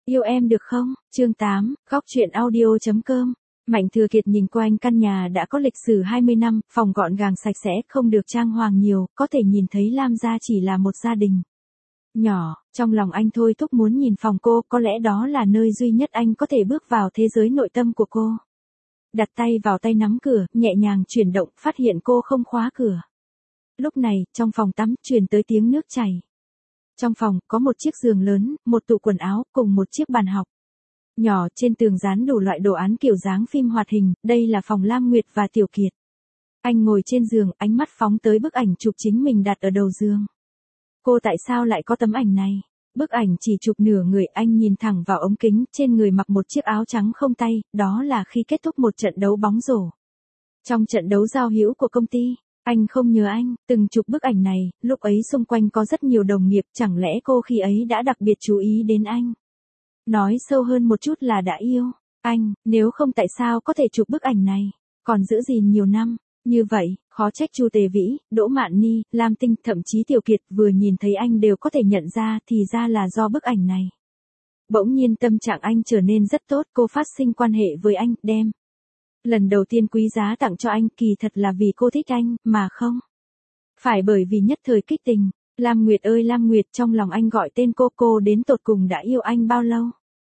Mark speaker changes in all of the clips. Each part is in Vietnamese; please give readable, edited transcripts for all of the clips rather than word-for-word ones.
Speaker 1: Yêu em được không? Chương 8, góc truyện audio.com. Mạnh Thừa Kiệt nhìn quanh căn nhà đã có lịch sử 20 năm, phòng gọn gàng sạch sẽ, không được trang hoàng nhiều, có thể nhìn thấy Lam gia chỉ là một gia đình nhỏ. Trong lòng anh thôi thúc muốn nhìn phòng cô, có lẽ đó là nơi duy nhất anh có thể bước vào thế giới nội tâm của cô. Đặt tay vào tay nắm cửa, nhẹ nhàng chuyển động, phát hiện cô không khóa cửa. Lúc này, trong phòng tắm, truyền tới tiếng nước chảy. Trong phòng, có một chiếc giường lớn, một tủ quần áo, cùng một chiếc bàn học nhỏ, trên tường dán đủ loại đồ án kiểu dáng phim hoạt hình, đây là phòng Lam Nguyệt và Tiểu Kiệt. Anh ngồi trên giường, ánh mắt phóng tới bức ảnh chụp chính mình đặt ở đầu giường. Cô tại sao lại có tấm ảnh này? Bức ảnh chỉ chụp nửa người, anh nhìn thẳng vào ống kính, trên người mặc một chiếc áo trắng không tay, đó là khi kết thúc một trận đấu bóng rổ. Trong trận đấu giao hữu của công ty, anh không nhớ anh từng chụp bức ảnh này, lúc ấy xung quanh có rất nhiều đồng nghiệp, chẳng lẽ cô khi ấy đã đặc biệt chú ý đến anh? Nói sâu hơn một chút là đã yêu anh, nếu không tại sao có thể chụp bức ảnh này, còn giữ gìn nhiều năm. Như vậy, khó trách Chu Tề Vĩ, Đỗ Mạn Ni, Lam Tinh, thậm chí Tiểu Kiệt vừa nhìn thấy anh đều có thể nhận ra, thì ra là do bức ảnh này. Bỗng nhiên tâm trạng anh trở nên rất tốt, cô phát sinh quan hệ với anh, đem lần đầu tiên quý giá tặng cho anh, kỳ thật là vì cô thích anh, mà không phải bởi vì nhất thời kích tình. Lam Nguyệt ơi Lam Nguyệt, trong lòng anh gọi tên cô đến tột cùng đã yêu anh bao lâu?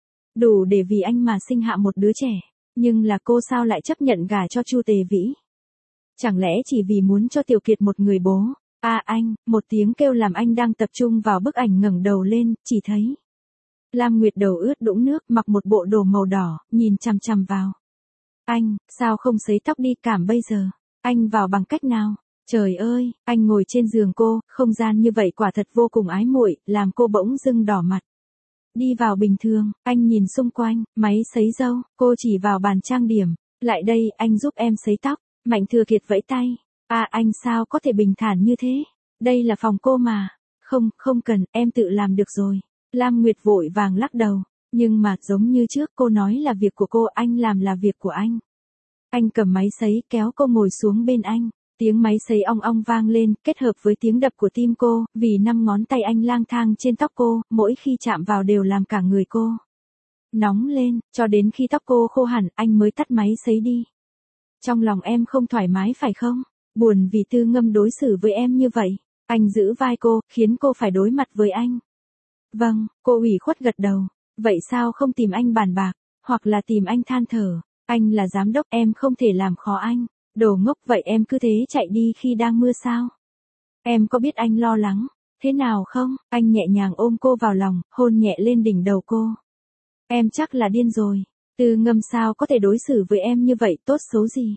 Speaker 1: Đủ để vì anh mà sinh hạ một đứa trẻ, nhưng là cô sao lại chấp nhận gả cho Chu Tề Vĩ? Chẳng lẽ chỉ vì muốn cho Tiểu Kiệt một người bố? Anh, một tiếng kêu làm anh đang tập trung vào bức ảnh ngẩng đầu lên, chỉ thấy Lam Nguyệt đầu ướt đũng nước, mặc một bộ đồ màu đỏ, nhìn chằm chằm vào anh, sao không sấy tóc đi, cảm bây giờ anh vào bằng cách nào? Trời ơi, anh ngồi trên giường cô, không gian như vậy quả thật vô cùng ái muội, làm cô bỗng dưng đỏ mặt. Đi vào bình thường, anh nhìn xung quanh, máy sấy râu, cô chỉ vào bàn trang điểm, lại đây, anh giúp em sấy tóc. Mạnh Thừa Kiệt vẫy tay. Anh sao có thể bình thản như thế? Đây là phòng cô mà. Không cần, em tự làm được rồi. Lam Nguyệt vội vàng lắc đầu. Nhưng mà, giống như trước, cô nói là việc của cô, anh làm là việc của anh. Anh cầm máy sấy, kéo cô ngồi xuống bên anh. Tiếng máy sấy ong ong vang lên, kết hợp với tiếng đập của tim cô, vì 5 ngón tay anh lang thang trên tóc cô, mỗi khi chạm vào đều làm cả người cô nóng lên, cho đến khi tóc cô khô hẳn, anh mới tắt máy sấy đi. Trong lòng em không thoải mái phải không? Buồn vì Tư Ngâm đối xử với em như vậy. Anh giữ vai cô, khiến cô phải đối mặt với anh. Vâng, cô ủy khuất gật đầu. Vậy sao không tìm anh bàn bạc, hoặc là tìm anh than thở? Anh là giám đốc, em không thể làm khó anh. Đồ ngốc, vậy em cứ thế chạy đi khi đang mưa sao? Em có biết anh lo lắng thế nào không? Anh nhẹ nhàng ôm cô vào lòng, hôn nhẹ lên đỉnh đầu cô. Em chắc là điên rồi. Tư Ngâm sao có thể đối xử với em như vậy, tốt xấu gì?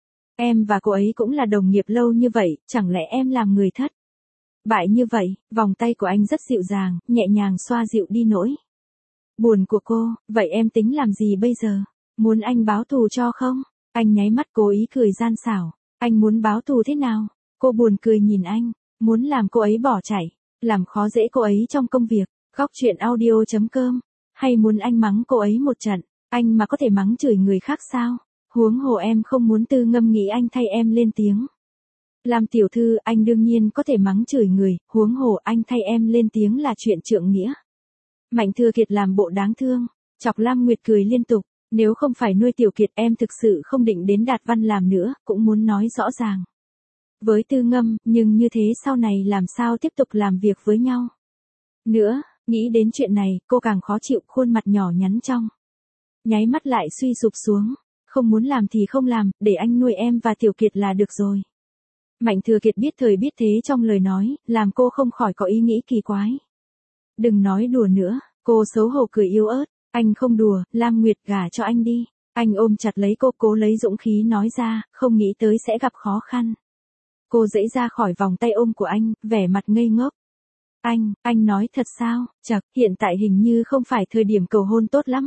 Speaker 1: Em và cô ấy cũng là đồng nghiệp lâu như vậy, chẳng lẽ em làm người thất bại như vậy? Vòng tay của anh rất dịu dàng, nhẹ nhàng xoa dịu đi nỗi buồn của cô. Vậy em tính làm gì bây giờ? Muốn anh báo thù cho không? Anh nháy mắt cố ý cười gian xảo. Anh muốn báo thù thế nào? Cô buồn cười nhìn anh. Muốn làm cô ấy bỏ chạy, làm khó dễ cô ấy trong công việc. Góc truyện audio.com. Hay muốn anh mắng cô ấy một trận? Anh mà có thể mắng chửi người khác sao? Huống hồ em không muốn Tư Ngâm nghĩ anh thay em lên tiếng. Làm tiểu thư, anh đương nhiên có thể mắng chửi người, huống hồ anh thay em lên tiếng là chuyện trượng nghĩa. Mạnh Thừa Kiệt làm bộ đáng thương, chọc Lam Nguyệt cười liên tục. Nếu không phải nuôi Tiểu Kiệt, em thực sự không định đến Đạt Văn làm nữa, cũng muốn nói rõ ràng với Tư Ngâm, nhưng như thế sau này làm sao tiếp tục làm việc với nhau nữa. Nghĩ đến chuyện này, cô càng khó chịu, khuôn mặt nhỏ nhắn trong nháy mắt lại suy sụp xuống. Không muốn làm thì không làm, để anh nuôi em và Tiểu Kiệt là được rồi. Mạnh Thừa Kiệt biết thời biết thế trong lời nói, làm cô không khỏi có ý nghĩ kỳ quái. Đừng nói đùa nữa, cô xấu hổ cười yếu ớt. Anh không đùa, Lam Nguyệt, gả cho anh đi. Anh ôm chặt lấy cô, cố lấy dũng khí nói ra, không nghĩ tới sẽ gặp khó khăn. Cô giãy ra khỏi vòng tay ôm của anh, vẻ mặt ngây ngốc. Anh nói thật sao? Chậc, hiện tại hình như không phải thời điểm cầu hôn tốt lắm.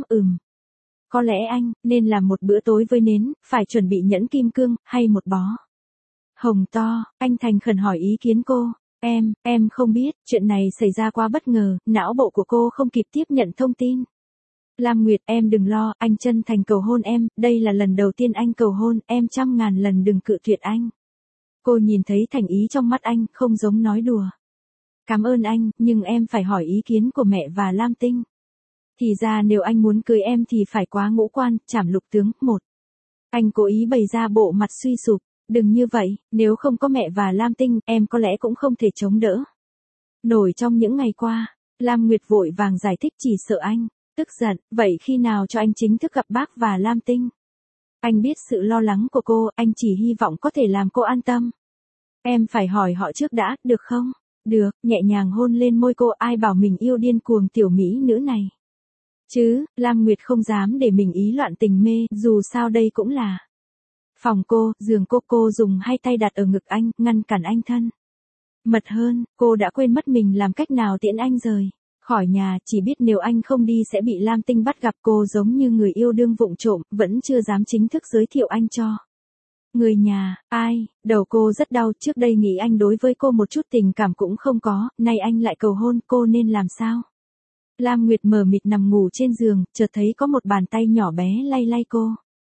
Speaker 1: Có lẽ anh nên làm một bữa tối với nến, phải chuẩn bị nhẫn kim cương, hay một bó hồng to. Anh thành khẩn hỏi ý kiến cô. Em không biết, chuyện này xảy ra quá bất ngờ, não bộ của cô không kịp tiếp nhận thông tin. Lam Nguyệt, em đừng lo, anh chân thành cầu hôn em, đây là lần đầu tiên anh cầu hôn, em 100.000 lần đừng cự tuyệt anh. Cô nhìn thấy thành ý trong mắt anh, không giống nói đùa. Cảm ơn anh, nhưng em phải hỏi ý kiến của mẹ và Lam Tinh. Thì ra nếu anh muốn cưới em thì phải quá ngũ quan, trảm lục tướng, một. Anh cố ý bày ra bộ mặt suy sụp, đừng như vậy, nếu không có mẹ và Lam Tinh, em có lẽ cũng không thể chống đỡ. Nổi trong những ngày qua, Lam Nguyệt vội vàng giải thích chỉ sợ anh tức giận, vậy khi nào cho anh chính thức gặp bác và Lam Tinh? Anh biết sự lo lắng của cô, anh chỉ hy vọng có thể làm cô an tâm. Em phải hỏi họ trước đã, được không? Được, nhẹ nhàng hôn lên môi cô, ai bảo mình yêu điên cuồng tiểu mỹ nữ này. Chứ, Lam Nguyệt không dám để mình ý loạn tình mê, dù sao đây cũng là phòng cô, giường cô dùng hai tay đặt ở ngực anh, ngăn cản anh thân mật hơn, cô đã quên mất mình làm cách nào tiễn anh rời khỏi nhà, chỉ biết nếu anh không đi sẽ bị Lam Tinh bắt gặp. Cô giống như người yêu đương vụng trộm, vẫn chưa dám chính thức giới thiệu anh cho người nhà. Ai, đầu cô rất đau, trước đây nghĩ anh đối với cô một chút tình cảm cũng không có, nay anh lại cầu hôn, cô nên làm sao? Lam Nguyệt mờ mịt nằm ngủ trên giường, chợt thấy có một bàn tay nhỏ bé lay lay cô.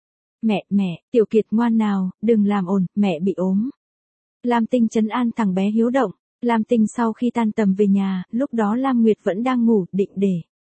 Speaker 1: Mẹ, Tiểu Kiệt ngoan nào, đừng làm ồn, mẹ bị ốm. Lam Tinh trấn an thằng bé hiếu động. Lam Tinh sau khi tan tầm về nhà, lúc đó Lam Nguyệt vẫn đang ngủ, định để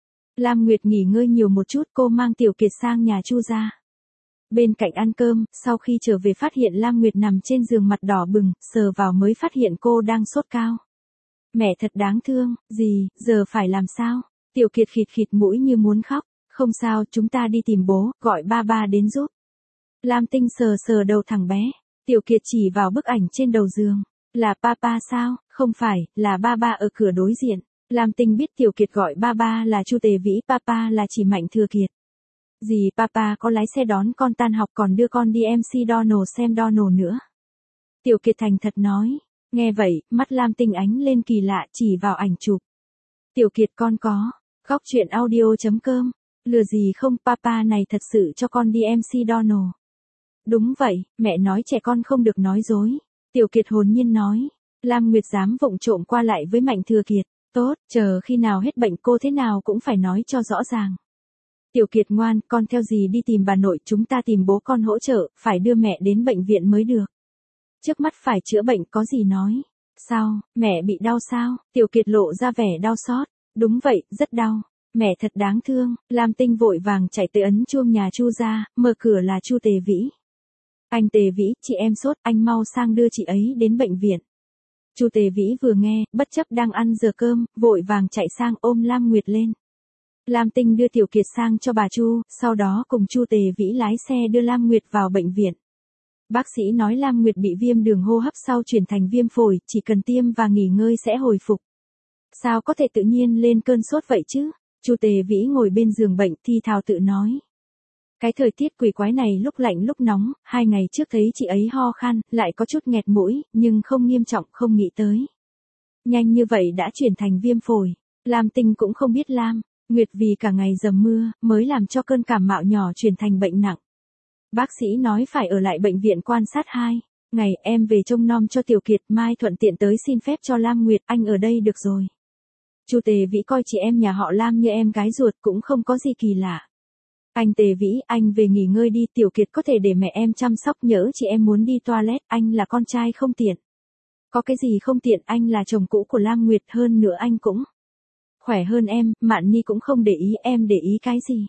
Speaker 1: Lam Nguyệt nghỉ ngơi nhiều một chút, cô mang Tiểu Kiệt sang nhà Chu gia. Bên cạnh ăn cơm, sau khi trở về phát hiện Lam Nguyệt nằm trên giường mặt đỏ bừng, sờ vào mới phát hiện cô đang sốt cao. Mẹ thật đáng thương, gì, giờ phải làm sao? Tiểu Kiệt khịt khịt mũi như muốn khóc. Không sao, chúng ta đi tìm bố, gọi ba ba đến giúp. Lam Tinh sờ sờ đầu thằng bé. Tiểu Kiệt chỉ vào bức ảnh trên đầu giường. Là papa sao? Không phải, là ba ba ở cửa đối diện. Lam Tinh biết Tiểu Kiệt gọi ba ba là Chu Tề Vĩ, papa là chỉ Mạnh Thừa Kiệt. Gì, papa có lái xe đón con tan học còn đưa con đi MC Donald xem Donald nữa. Tiểu Kiệt thành thật nói. Nghe vậy, mắt Lam Tinh ánh lên kỳ lạ, chỉ vào ảnh chụp. Tiểu Kiệt con có. Góc truyện audio.com. Lừa gì không, papa này thật sự cho con đi MC Donald. Đúng vậy, mẹ nói trẻ con không được nói dối. Tiểu Kiệt hồn nhiên nói. Lam Nguyệt dám vụng trộm qua lại với Mạnh Thừa Kiệt. Tốt, chờ khi nào hết bệnh cô thế nào cũng phải nói cho rõ ràng. Tiểu Kiệt ngoan, con theo dì đi tìm bà nội, chúng ta tìm bố con hỗ trợ, phải đưa mẹ đến bệnh viện mới được. Trước mắt phải chữa bệnh, có gì nói. Sao, mẹ bị đau sao? Tiểu Kiệt lộ ra vẻ đau xót. Đúng vậy, rất đau. Mẹ thật đáng thương. Lam Tinh vội vàng chạy tới ấn chuông nhà Chu gia, mở cửa là Chu Tề Vĩ. Anh Tề Vĩ, chị em sốt, anh mau sang đưa chị ấy đến bệnh viện. Chu Tề Vĩ vừa nghe, bất chấp đang ăn giờ cơm, vội vàng chạy sang ôm Lam Nguyệt lên. Lam Tinh đưa Tiểu Kiệt sang cho bà Chu, sau đó cùng Chu Tề Vĩ lái xe đưa Lam Nguyệt vào bệnh viện. Bác sĩ nói Lam Nguyệt bị viêm đường hô hấp sau chuyển thành viêm phổi, chỉ cần tiêm và nghỉ ngơi sẽ hồi phục. Sao có thể tự nhiên lên cơn sốt vậy chứ? Chu Tề Vĩ ngồi bên giường bệnh thi thào tự nói. Cái thời tiết quỷ quái này lúc lạnh lúc nóng, 2 ngày trước thấy chị ấy ho khan, lại có chút nghẹt mũi, nhưng không nghiêm trọng, không nghĩ tới. Nhanh như vậy đã chuyển thành viêm phổi. Lam Tinh cũng không biết Lam Nguyệt vì cả ngày dầm mưa, mới làm cho cơn cảm mạo nhỏ chuyển thành bệnh nặng. Bác sĩ nói phải ở lại bệnh viện quan sát 2 ngày, em về trông nom cho Tiểu Kiệt, mai thuận tiện tới xin phép cho Lam Nguyệt, anh ở đây được rồi. Chu Tề Vĩ coi chị em nhà họ Lam như em gái ruột cũng không có gì kỳ lạ. Anh Tề Vĩ, anh về nghỉ ngơi đi, Tiểu Kiệt có thể để mẹ em chăm sóc, nhỡ chị em muốn đi toilet, anh là con trai không tiện. Có cái gì không tiện, anh là chồng cũ của Lam Nguyệt, hơn nữa anh cũng khỏe hơn em, Mạn Ni cũng không để ý, em để ý cái gì.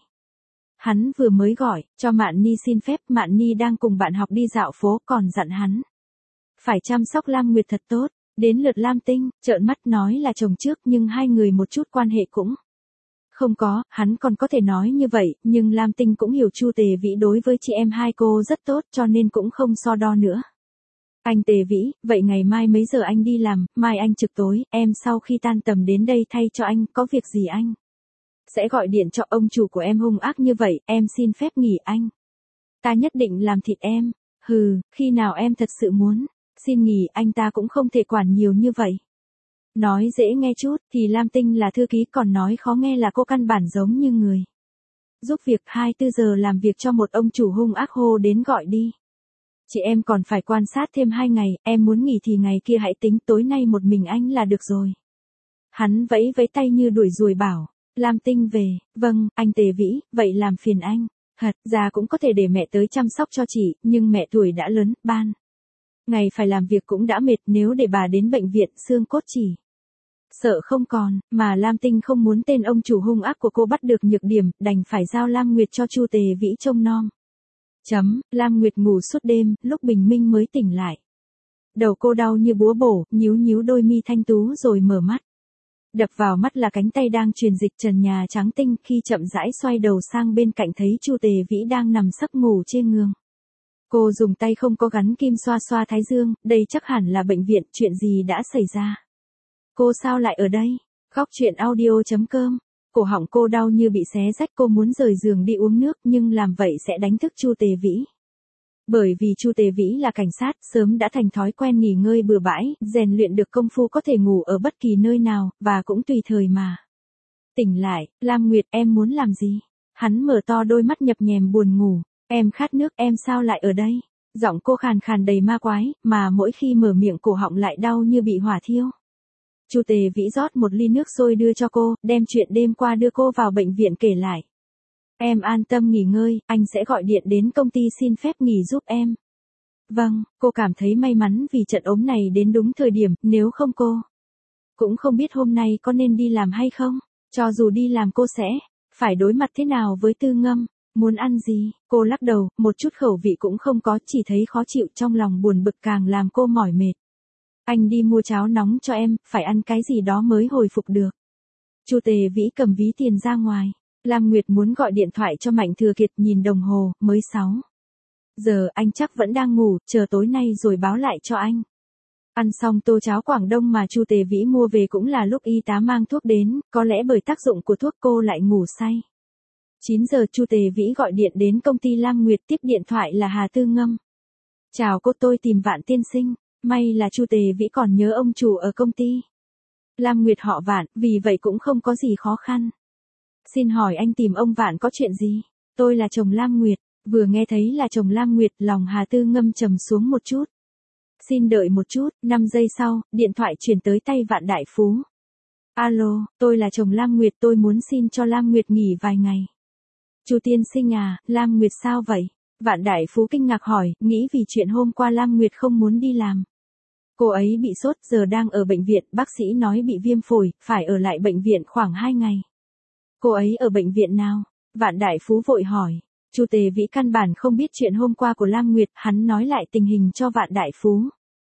Speaker 1: Hắn vừa mới gọi cho Mạn Ni xin phép, Mạn Ni đang cùng bạn học đi dạo phố, còn dặn hắn phải chăm sóc Lam Nguyệt thật tốt. Đến lượt Lam Tinh, trợn mắt nói là chồng trước, nhưng hai người một chút quan hệ cũng không có, hắn còn có thể nói như vậy, nhưng Lam Tinh cũng hiểu Chu Tề Vĩ đối với chị em hai cô rất tốt, cho nên cũng không so đo nữa. Anh Tề Vĩ, vậy ngày mai mấy giờ anh đi làm? Mai anh trực tối, em sau khi tan tầm đến đây thay cho anh, có việc gì anh sẽ gọi điện cho. Ông chủ của em hung ác như vậy, em xin phép nghỉ anh. Ta nhất định làm thịt em. Hừ, khi nào em thật sự muốn xin nghỉ, anh ta cũng không thể quản nhiều như vậy. Nói dễ nghe chút, thì Lam Tinh là thư ký, còn nói khó nghe là cô căn bản giống như người giúp việc. 24 giờ làm việc cho một ông chủ hung ác, hô đến gọi đi. Chị em còn phải quan sát thêm 2 ngày, em muốn nghỉ thì ngày kia hãy tính, tối nay một mình anh là được rồi. Hắn vẫy vẫy tay như đuổi ruồi bảo. Lam Tinh về, vâng, anh Tề Vĩ, vậy làm phiền anh. Thật ra cũng có thể để mẹ tới chăm sóc cho chị, nhưng mẹ tuổi đã lớn, ban ngày phải làm việc cũng đã mệt, nếu để bà đến bệnh viện, xương cốt chỉ Sợ không còn, mà Lam Tinh không muốn tên ông chủ hung ác của cô bắt được nhược điểm, đành phải giao Lam Nguyệt cho Chu Tề Vĩ trông nom. Lam Nguyệt ngủ suốt đêm, lúc bình minh mới tỉnh lại. Đầu cô đau như búa bổ, nhíu nhíu đôi mi thanh tú rồi mở mắt. Đập vào mắt là cánh tay đang truyền dịch trần nhà trắng tinh, khi chậm rãi xoay đầu sang bên cạnh thấy Chu Tề Vĩ đang nằm sấp ngủ trên giường. Cô dùng tay không có gắn kim xoa xoa thái dương, đây chắc hẳn là bệnh viện, chuyện gì đã xảy ra? Cô sao lại ở đây? Góc truyện audio.com. Cổ họng cô đau như bị xé rách, cô muốn rời giường đi uống nước nhưng làm vậy sẽ đánh thức Chu Tề Vĩ. Bởi vì Chu Tề Vĩ là cảnh sát, sớm đã thành thói quen nghỉ ngơi bừa bãi, rèn luyện được công phu có thể ngủ ở bất kỳ nơi nào, và cũng tùy thời mà. Tỉnh lại, Lam Nguyệt, em muốn làm gì? Hắn mở to đôi mắt nhập nhèm buồn ngủ. Em khát nước, em sao lại ở đây? Giọng cô khàn khàn đầy ma quái, mà mỗi khi mở miệng cổ họng lại đau như bị hỏa thiêu. Chu Tề Vĩ rót một ly nước sôi đưa cho cô, đem chuyện đêm qua đưa cô vào bệnh viện kể lại. Em an tâm nghỉ ngơi, anh sẽ gọi điện đến công ty xin phép nghỉ giúp em. Vâng, cô cảm thấy may mắn vì trận ốm này đến đúng thời điểm, nếu không cô cũng không biết hôm nay có nên đi làm hay không. Cho dù đi làm cô sẽ phải đối mặt thế nào với Tư Ngâm. Muốn ăn gì? Cô lắc đầu, một chút khẩu vị cũng không có, chỉ thấy khó chịu, trong lòng buồn bực càng làm cô mỏi mệt. Anh đi mua cháo nóng cho em, phải ăn cái gì đó mới hồi phục được. Chu Tề Vĩ cầm ví tiền ra ngoài. Lam Nguyệt muốn gọi điện thoại cho Mạnh Thừa Kiệt, nhìn đồng hồ, mới 6 giờ, anh chắc vẫn đang ngủ, chờ tối nay rồi báo lại cho anh. Ăn xong tô cháo Quảng Đông mà Chu Tề Vĩ mua về cũng là lúc y tá mang thuốc đến, có lẽ bởi tác dụng của thuốc cô lại ngủ say. 9 giờ Chu Tề Vĩ gọi điện đến công ty Lam Nguyệt, tiếp điện thoại là Hà Tư Ngâm. Chào cô, tôi tìm Vạn tiên sinh. May là Chu Tề Vĩ còn nhớ ông chủ ở công ty Lam Nguyệt họ Vạn, vì vậy cũng không có gì khó khăn. Xin hỏi anh tìm ông Vạn có chuyện gì? Tôi là chồng Lam Nguyệt. Vừa nghe thấy là chồng Lam Nguyệt, lòng Hà Tư Ngâm trầm xuống một chút. Xin đợi một chút, 5 giây sau, điện thoại chuyển tới tay Vạn Đại Phú. Alo, tôi là chồng Lam Nguyệt, tôi muốn xin cho Lam Nguyệt nghỉ vài ngày. Chu tiên sinh à, Lam Nguyệt sao vậy? Vạn Đại Phú kinh ngạc hỏi, nghĩ vì chuyện hôm qua Lam Nguyệt không muốn đi làm. Cô ấy bị sốt, giờ đang ở bệnh viện, bác sĩ nói bị viêm phổi, phải ở lại bệnh viện khoảng 2 ngày. Cô ấy ở bệnh viện nào? Vạn Đại Phú vội hỏi. Chu Tề Vĩ căn bản không biết chuyện hôm qua của Lam Nguyệt, hắn nói lại tình hình cho Vạn Đại Phú.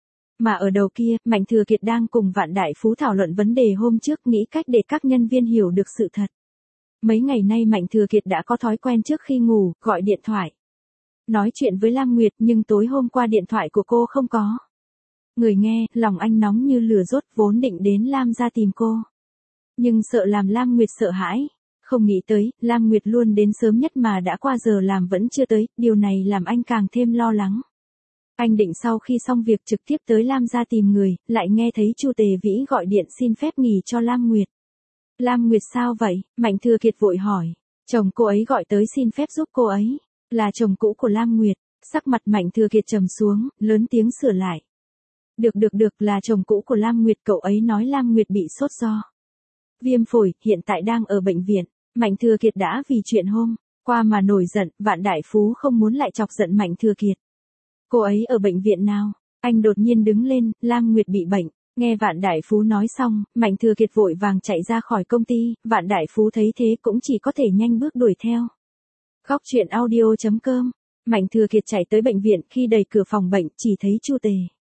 Speaker 1: Mà ở đầu kia, Mạnh Thừa Kiệt đang cùng Vạn Đại Phú thảo luận vấn đề hôm trước, nghĩ cách để các nhân viên hiểu được sự thật. Mấy ngày nay Mạnh Thừa Kiệt đã có thói quen trước khi ngủ, gọi điện thoại. Nói chuyện với Lam Nguyệt, nhưng tối hôm qua điện thoại của cô không có người nghe, lòng anh nóng như lửa đốt, vốn định đến Lam gia tìm cô. Nhưng sợ làm Lam Nguyệt sợ hãi. Không nghĩ tới, Lam Nguyệt luôn đến sớm nhất mà đã qua giờ làm vẫn chưa tới, điều này làm anh càng thêm lo lắng. Anh định sau khi xong việc trực tiếp tới Lam gia tìm người, lại nghe thấy Chu Tề Vĩ gọi điện xin phép nghỉ cho Lam Nguyệt. Lam Nguyệt sao vậy? Mạnh Thừa Kiệt vội hỏi. Chồng cô ấy gọi tới xin phép giúp cô ấy. Là chồng cũ của Lam Nguyệt. Sắc mặt Mạnh Thừa Kiệt trầm xuống, lớn tiếng sửa lại. Được, là chồng cũ của Lam Nguyệt, cậu ấy nói Lam Nguyệt bị sốt do viêm phổi, hiện tại đang ở bệnh viện. Mạnh Thừa Kiệt đã vì chuyện hôm qua mà nổi giận, Vạn Đại Phú không muốn lại chọc giận Mạnh Thừa Kiệt. Cô ấy ở bệnh viện nào? Anh đột nhiên đứng lên, Lam Nguyệt bị bệnh. Nghe Vạn Đại Phú nói xong, Mạnh Thừa Kiệt vội vàng chạy ra khỏi công ty, Vạn Đại Phú thấy thế cũng chỉ có thể nhanh bước đuổi theo. Góc truyện audio.com. Mạnh Thừa Kiệt chạy tới bệnh viện, khi đẩy cửa phòng bệnh, chỉ thấy Chu Tề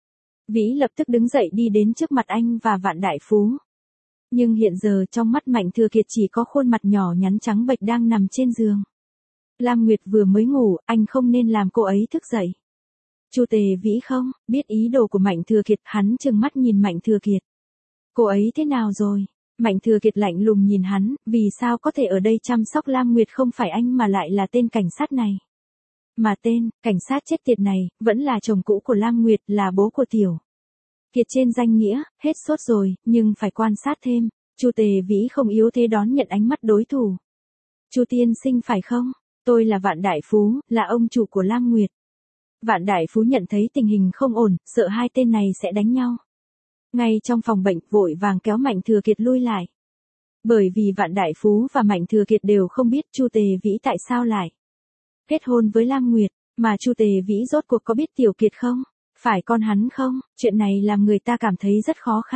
Speaker 1: Vĩ lập tức đứng dậy đi đến trước mặt anh và Vạn Đại Phú. Nhưng hiện giờ trong mắt Mạnh Thừa Kiệt chỉ có khuôn mặt nhỏ nhắn trắng bệch đang nằm trên giường. Lam Nguyệt vừa mới ngủ, anh không nên làm cô ấy thức dậy. Chu Tề Vĩ không biết ý đồ của Mạnh Thừa Kiệt, hắn trừng mắt nhìn Mạnh Thừa Kiệt. Cô ấy thế nào rồi? Mạnh Thừa Kiệt lạnh lùng nhìn hắn, vì sao có thể ở đây chăm sóc Lam Nguyệt không phải anh mà lại là tên cảnh sát này. Mà tên cảnh sát chết tiệt này vẫn là chồng cũ của Lam Nguyệt, là bố của Tiểu Kiệt trên danh nghĩa. Hết sốt rồi, nhưng phải quan sát thêm. Chu Tề Vĩ không yếu thế đón nhận ánh mắt đối thủ. Chu tiên sinh phải không? Tôi là Vạn Đại Phú, là ông chủ của Lam Nguyệt. Vạn Đại Phú nhận thấy tình hình không ổn, sợ hai tên này sẽ đánh nhau. Ngay trong phòng bệnh, vội vàng kéo Mạnh Thừa Kiệt lui lại. Bởi vì Vạn Đại Phú và Mạnh Thừa Kiệt đều không biết Chu Tề Vĩ tại sao lại kết hôn với Lam Nguyệt, mà Chu Tề Vĩ rốt cuộc có biết Tiểu Kiệt không? Phải con hắn không? Chuyện này làm người ta cảm thấy rất khó khăn.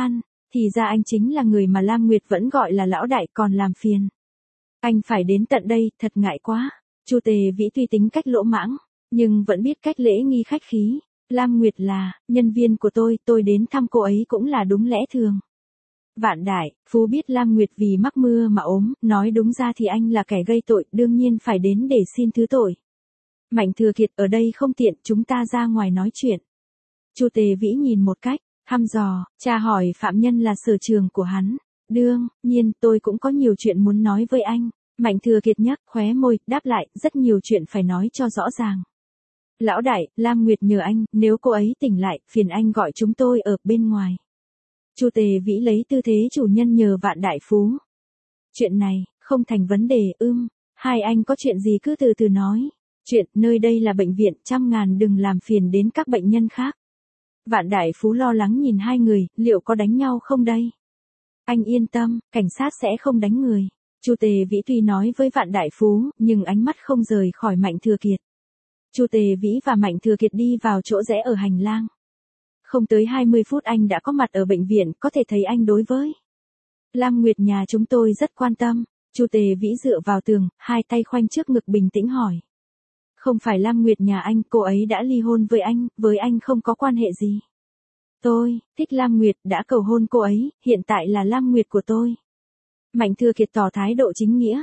Speaker 1: thì ra anh chính là người mà Lam Nguyệt vẫn gọi là lão đại còn làm phiền. Anh phải đến tận đây, thật ngại quá. Chu Tề Vĩ tuy tính cách lỗ mãng, nhưng vẫn biết cách lễ nghi khách khí. Lam Nguyệt là nhân viên của tôi đến thăm cô ấy cũng là đúng lẽ thường. Vạn Đại, Phú biết Lam Nguyệt vì mắc mưa mà ốm, nói đúng ra thì anh là kẻ gây tội, đương nhiên phải đến để xin thứ tội. Mạnh Thừa Kiệt ở đây không tiện, chúng ta ra ngoài nói chuyện. Chu Tề Vĩ nhìn một cách thăm dò, tra hỏi phạm nhân là sở trường của hắn. Đương nhiên, tôi cũng có nhiều chuyện muốn nói với anh. Mạnh Thừa Kiệt nhếch khóe môi, đáp lại, rất nhiều chuyện phải nói cho rõ ràng. Lão đại, Lam Nguyệt nhờ anh, nếu cô ấy tỉnh lại, phiền anh gọi chúng tôi ở bên ngoài. Chu Tề Vĩ lấy tư thế chủ nhân nhờ Vạn Đại Phú. Chuyện này, không thành vấn đề, hai anh có chuyện gì cứ từ từ nói. Chuyện, nơi đây là bệnh viện, 100.000 đừng làm phiền đến các bệnh nhân khác. Vạn Đại Phú lo lắng nhìn hai người, liệu có đánh nhau không đây? Anh yên tâm, cảnh sát sẽ không đánh người. Chu Tề Vĩ tuy nói với Vạn Đại Phú, nhưng ánh mắt không rời khỏi Mạnh Thừa Kiệt. Chu Tề Vĩ và Mạnh Thừa Kiệt đi vào chỗ rẽ ở hành lang. Không tới 20 phút anh đã có mặt ở bệnh viện, có thể thấy anh đối với Lam Nguyệt nhà chúng tôi rất quan tâm. Chu Tề Vĩ dựa vào tường, hai tay khoanh trước ngực bình tĩnh hỏi. Không phải Lam Nguyệt nhà anh, cô ấy đã ly hôn với anh không có quan hệ gì. Tôi thích Lam Nguyệt, đã cầu hôn cô ấy, hiện tại là Lam Nguyệt của tôi. Mạnh Thừa Kiệt tỏ thái độ chính nghĩa.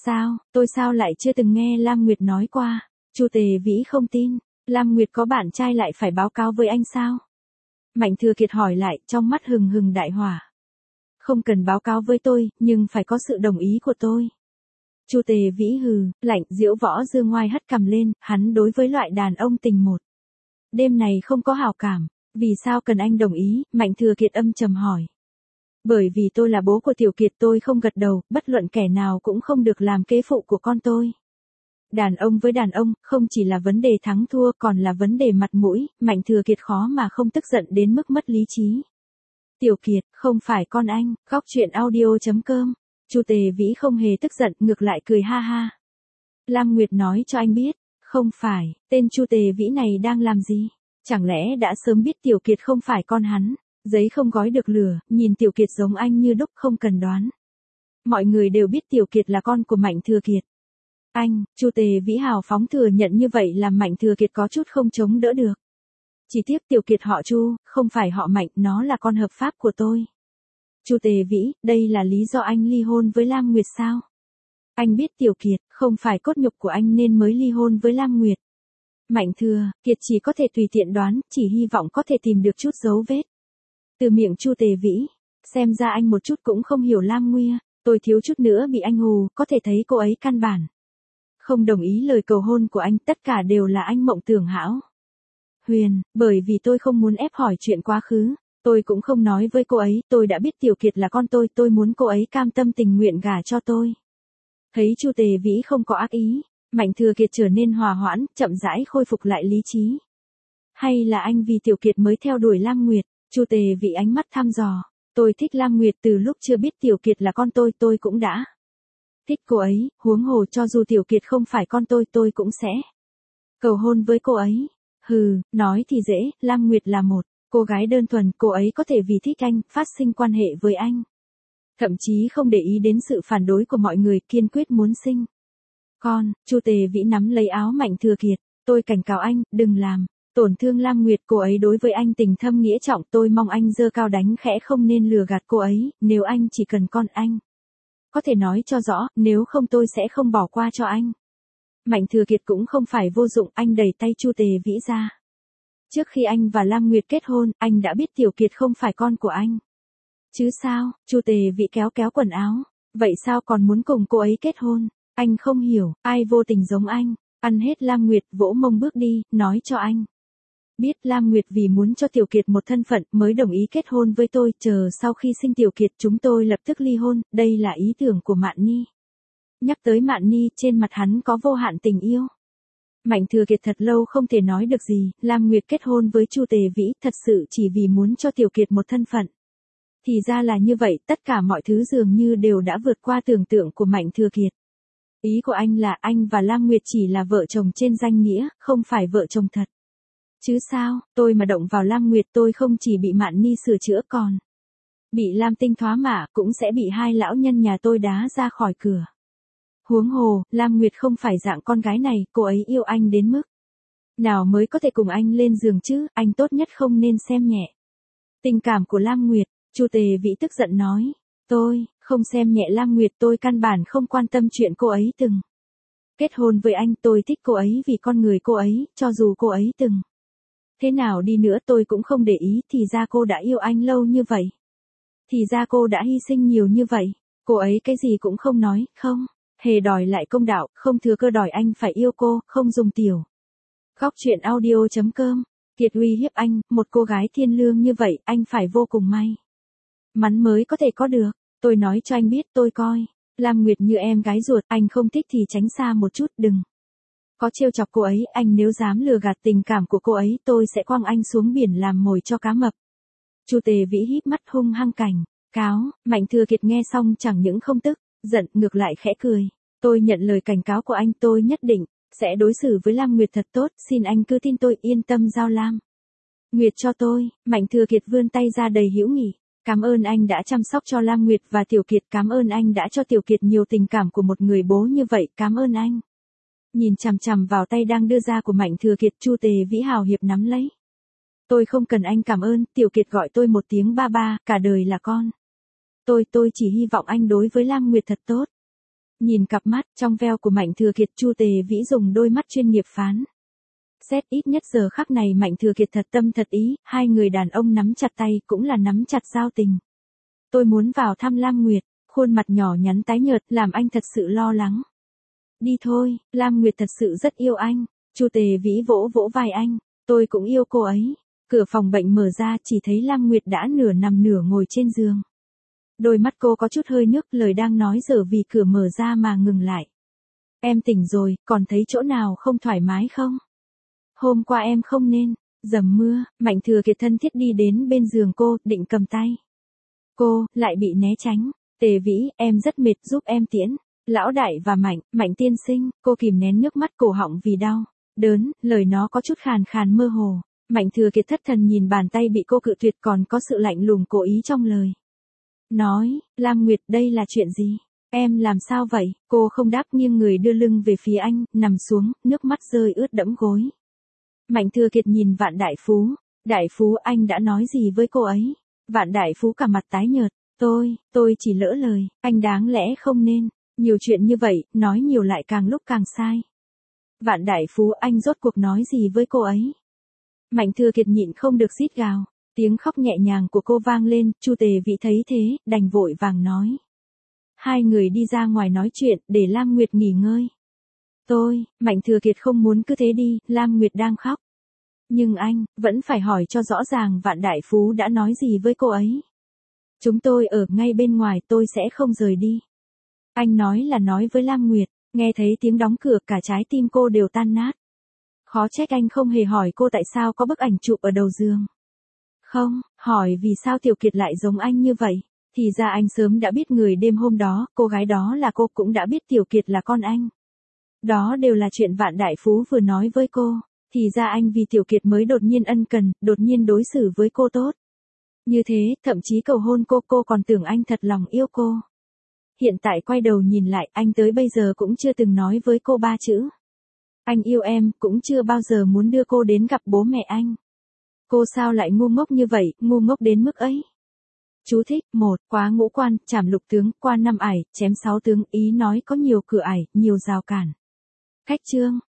Speaker 1: Sao lại chưa từng nghe Lam Nguyệt nói qua? Chu Tề Vĩ không tin. Lam Nguyệt có bạn trai lại phải báo cáo với anh sao? Mạnh Thừa Kiệt hỏi lại, trong mắt hừng hừng đại hỏa. Không cần báo cáo với tôi, nhưng phải có sự đồng ý của tôi. Chu Tề Vĩ hừ, lạnh, Diễu Võ Dương ngoai hất cằm lên, hắn đối với loại đàn ông tình một đêm này không có hảo cảm. Vì sao cần anh đồng ý? Mạnh Thừa Kiệt âm trầm hỏi. Bởi vì tôi là bố của Tiểu Kiệt, tôi không gật đầu, bất luận kẻ nào cũng không được làm kế phụ của con tôi. Đàn ông với đàn ông, không chỉ là vấn đề thắng thua còn là vấn đề mặt mũi, Mạnh Thừa Kiệt khó mà không tức giận đến mức mất lý trí. Tiểu Kiệt, không phải con anh, góc chuyện audio.com. Chu Tề Vĩ không hề tức giận, ngược lại cười ha ha. Lam Nguyệt nói cho anh biết, không phải, tên Chu Tề Vĩ này đang làm gì? Chẳng lẽ đã sớm biết Tiểu Kiệt không phải con hắn? Giấy không gói được lửa, nhìn Tiểu Kiệt giống anh như đúc, không cần đoán. Mọi người đều biết Tiểu Kiệt là con của Mạnh Thừa Kiệt. Anh, Chu Tề Vĩ hào phóng thừa nhận như vậy làm Mạnh Thừa Kiệt có chút không chống đỡ được. Chỉ tiếc Tiểu Kiệt họ Chu, không phải họ Mạnh, nó là con hợp pháp của tôi. Chu Tề Vĩ, đây là lý do anh ly hôn với Lam Nguyệt sao? Anh biết Tiểu Kiệt, không phải cốt nhục của anh nên mới ly hôn với Lam Nguyệt. Mạnh Thừa Kiệt chỉ có thể tùy tiện đoán, chỉ hy vọng có thể tìm được chút dấu vết. Từ miệng Chu Tề Vĩ, xem ra anh một chút cũng không hiểu Lam Nguyệt, tôi thiếu chút nữa bị anh hù, có thể thấy cô ấy căn bản không đồng ý lời cầu hôn của anh, tất cả đều là anh mộng tưởng hão huyền, bởi vì tôi không muốn ép hỏi chuyện quá khứ, tôi cũng không nói với cô ấy, tôi đã biết Tiểu Kiệt là con tôi muốn cô ấy cam tâm tình nguyện gả cho tôi. Thấy Chu Tề Vĩ không có ác ý, Mạnh Thừa Kiệt trở nên hòa hoãn, chậm rãi khôi phục lại lý trí. Hay là anh vì Tiểu Kiệt mới theo đuổi Lam Nguyệt? Chu Tề Vĩ ánh mắt thăm dò. Tôi thích Lam Nguyệt từ lúc chưa biết Tiểu Kiệt là con tôi cũng đã thích cô ấy, huống hồ cho dù Tiểu Kiệt không phải con tôi cũng sẽ cầu hôn với cô ấy. Hừ, nói thì dễ, Lam Nguyệt là một cô gái đơn thuần, cô ấy có thể vì thích anh, phát sinh quan hệ với anh. Thậm chí không để ý đến sự phản đối của mọi người, kiên quyết muốn sinh con. Chu Tề Vĩ nắm lấy áo Mạnh Thừa Kiệt, tôi cảnh cáo anh, đừng làm tổn thương Lam Nguyệt, cô ấy đối với anh tình thâm nghĩa trọng, tôi mong anh giơ cao đánh khẽ, không nên lừa gạt cô ấy, nếu anh chỉ cần con anh có thể nói cho rõ, nếu không tôi sẽ không bỏ qua cho anh. Mạnh Thừa Kiệt cũng không phải vô dụng, anh đẩy tay Chu Tề Vĩ ra. Trước khi anh và Lam Nguyệt kết hôn, anh đã biết Tiểu Kiệt không phải con của anh. Chứ sao? Chu Tề Vĩ kéo quần áo. Vậy sao còn muốn cùng cô ấy kết hôn? Anh không hiểu, ai vô tình giống anh. Ăn hết Lam Nguyệt, vỗ mông bước đi, nói cho anh biết Lam Nguyệt vì muốn cho Tiểu Kiệt một thân phận mới đồng ý kết hôn với tôi, chờ sau khi sinh Tiểu Kiệt chúng tôi lập tức ly hôn, đây là ý tưởng của Mạn Ni. Nhắc tới Mạn Ni, trên mặt hắn có vô hạn tình yêu. Mạnh Thừa Kiệt thật lâu không thể nói được gì, Lam Nguyệt kết hôn với Chu Tề Vĩ thật sự chỉ vì muốn cho Tiểu Kiệt một thân phận. Thì ra là như vậy, tất cả mọi thứ dường như đều đã vượt qua tưởng tượng của Mạnh Thừa Kiệt. Ý của anh là anh và Lam Nguyệt chỉ là vợ chồng trên danh nghĩa, không phải vợ chồng thật. Chứ sao, tôi mà động vào Lam Nguyệt tôi không chỉ bị Mạn Ni sửa chữa còn Bị Lam Tinh thoá mạ cũng sẽ bị hai lão nhân nhà tôi đá ra khỏi cửa. Huống hồ, Lam Nguyệt không phải dạng con gái này, cô ấy yêu anh đến mức nào mới có thể cùng anh lên giường chứ, anh tốt nhất không nên xem nhẹ tình cảm của Lam Nguyệt. Chu Tề Vĩ tức giận nói, tôi không xem nhẹ Lam Nguyệt, tôi căn bản không quan tâm chuyện cô ấy từng kết hôn với anh, tôi thích cô ấy vì con người cô ấy, cho dù cô ấy từng thế nào đi nữa tôi cũng không để ý, thì ra cô đã yêu anh lâu như vậy. Thì ra cô đã hy sinh nhiều như vậy, cô ấy cái gì cũng không nói, không hề đòi lại công đạo, không thừa cơ đòi anh phải yêu cô, không dùng tiểu. Góc truyện audio.com, Kiệt uy hiếp anh, một cô gái thiên lương như vậy, anh phải vô cùng may mắn mới có thể có được. Tôi nói cho anh biết, tôi coi Lam Nguyệt như em gái ruột, anh không thích thì tránh xa một chút, đừng có trêu chọc cô ấy, anh nếu dám lừa gạt tình cảm của cô ấy, tôi sẽ quăng anh xuống biển làm mồi cho cá mập. Chu Tề Vĩ híp mắt hung hăng cảnh cáo. Mạnh Thừa Kiệt nghe xong chẳng những không tức giận, ngược lại khẽ cười. Tôi nhận lời cảnh cáo của anh, tôi nhất định sẽ đối xử với Lam Nguyệt thật tốt, xin anh cứ tin tôi, yên tâm giao Lam Nguyệt cho tôi. Mạnh Thừa Kiệt vươn tay ra đầy hữu nghị. Cảm ơn anh đã chăm sóc cho Lam Nguyệt và Tiểu Kiệt, cảm ơn anh đã cho Tiểu Kiệt nhiều tình cảm của một người bố như vậy, cảm ơn anh. Nhìn chằm chằm vào tay đang đưa ra của Mạnh Thừa Kiệt, Chu Tề Vĩ hào hiệp nắm lấy. Tôi không cần anh cảm ơn, Tiểu Kiệt gọi tôi một tiếng ba ba, cả đời là con. Tôi chỉ hy vọng anh đối với Lam Nguyệt thật tốt. Nhìn cặp mắt trong veo của Mạnh Thừa Kiệt, Chu Tề Vĩ dùng đôi mắt chuyên nghiệp phán xét, ít nhất giờ khắc này Mạnh Thừa Kiệt thật tâm thật ý, hai người đàn ông nắm chặt tay cũng là nắm chặt giao tình. Tôi muốn vào thăm Lam Nguyệt, khuôn mặt nhỏ nhắn tái nhợt làm anh thật sự lo lắng. Đi thôi, Lam Nguyệt thật sự rất yêu anh. Chu Tề Vĩ vỗ vỗ vai anh, tôi cũng yêu cô ấy. Cửa phòng bệnh mở ra, chỉ thấy Lam Nguyệt đã nửa nằm nửa ngồi trên giường. Đôi mắt cô có chút hơi nước, lời đang nói dở vì cửa mở ra mà ngừng lại. Em tỉnh rồi, còn thấy chỗ nào không thoải mái không? Hôm qua em không nên dầm mưa. Mạnh Thừa Kiệt thân thiết đi đến bên giường cô, định cầm tay cô, lại bị né tránh. Tề Vĩ, em rất mệt, giúp em tiễn Lão Đại và Mạnh tiên sinh. Cô kìm nén nước mắt cổ họng vì đau đớn, lời nó có chút khàn khàn mơ hồ. Mạnh Thừa Kiệt thất thần nhìn bàn tay bị cô cự tuyệt, còn có sự lạnh lùng cố ý trong lời nói. Lam Nguyệt, đây là chuyện gì? Em làm sao vậy? Cô không đáp, nghiêng người đưa lưng về phía anh, nằm xuống, nước mắt rơi ướt đẫm gối. Mạnh Thừa Kiệt nhìn Vạn Đại Phú. Đại Phú, anh đã nói gì với cô ấy? Vạn Đại Phú cả mặt tái nhợt. Tôi chỉ lỡ lời, anh đáng lẽ không nên nhiều chuyện như vậy, nói nhiều lại càng lúc càng sai. Vạn Đại Phú, anh rốt cuộc nói gì với cô ấy? Mạnh Thừa Kiệt nhịn không được rít gào. Tiếng khóc nhẹ nhàng của cô vang lên, Chu Tề Vĩ thấy thế, đành vội vàng nói. Hai người đi ra ngoài nói chuyện, để Lam Nguyệt nghỉ ngơi. Mạnh Thừa Kiệt không muốn cứ thế đi, Lam Nguyệt đang khóc. Nhưng anh, vẫn phải hỏi cho rõ ràng Vạn Đại Phú đã nói gì với cô ấy. Chúng tôi ở ngay bên ngoài, tôi sẽ không rời đi. Anh nói là nói với Lam Nguyệt, nghe thấy tiếng đóng cửa cả trái tim cô đều tan nát. Khó trách anh không hề hỏi cô tại sao có bức ảnh chụp ở đầu giường. Không, hỏi vì sao Tiểu Kiệt lại giống anh như vậy. Thì ra anh sớm đã biết người đêm hôm đó, cô gái đó là cô, cũng đã biết Tiểu Kiệt là con anh. Đó đều là chuyện Vạn Đại Phú vừa nói với cô. Thì ra anh vì Tiểu Kiệt mới đột nhiên ân cần, đột nhiên đối xử với cô tốt. Như thế, thậm chí cầu hôn cô còn tưởng anh thật lòng yêu cô. Hiện tại quay đầu nhìn lại, anh tới bây giờ cũng chưa từng nói với cô ba chữ. Anh yêu em, cũng chưa bao giờ muốn đưa cô đến gặp bố mẹ anh. Cô sao lại ngu ngốc như vậy, ngu ngốc đến mức ấy. Chú thích, 1, quá ngũ quan, trảm lục tướng, qua 5 ải, chém 6 tướng, ý nói có nhiều cửa ải, nhiều rào cản. Cách chương.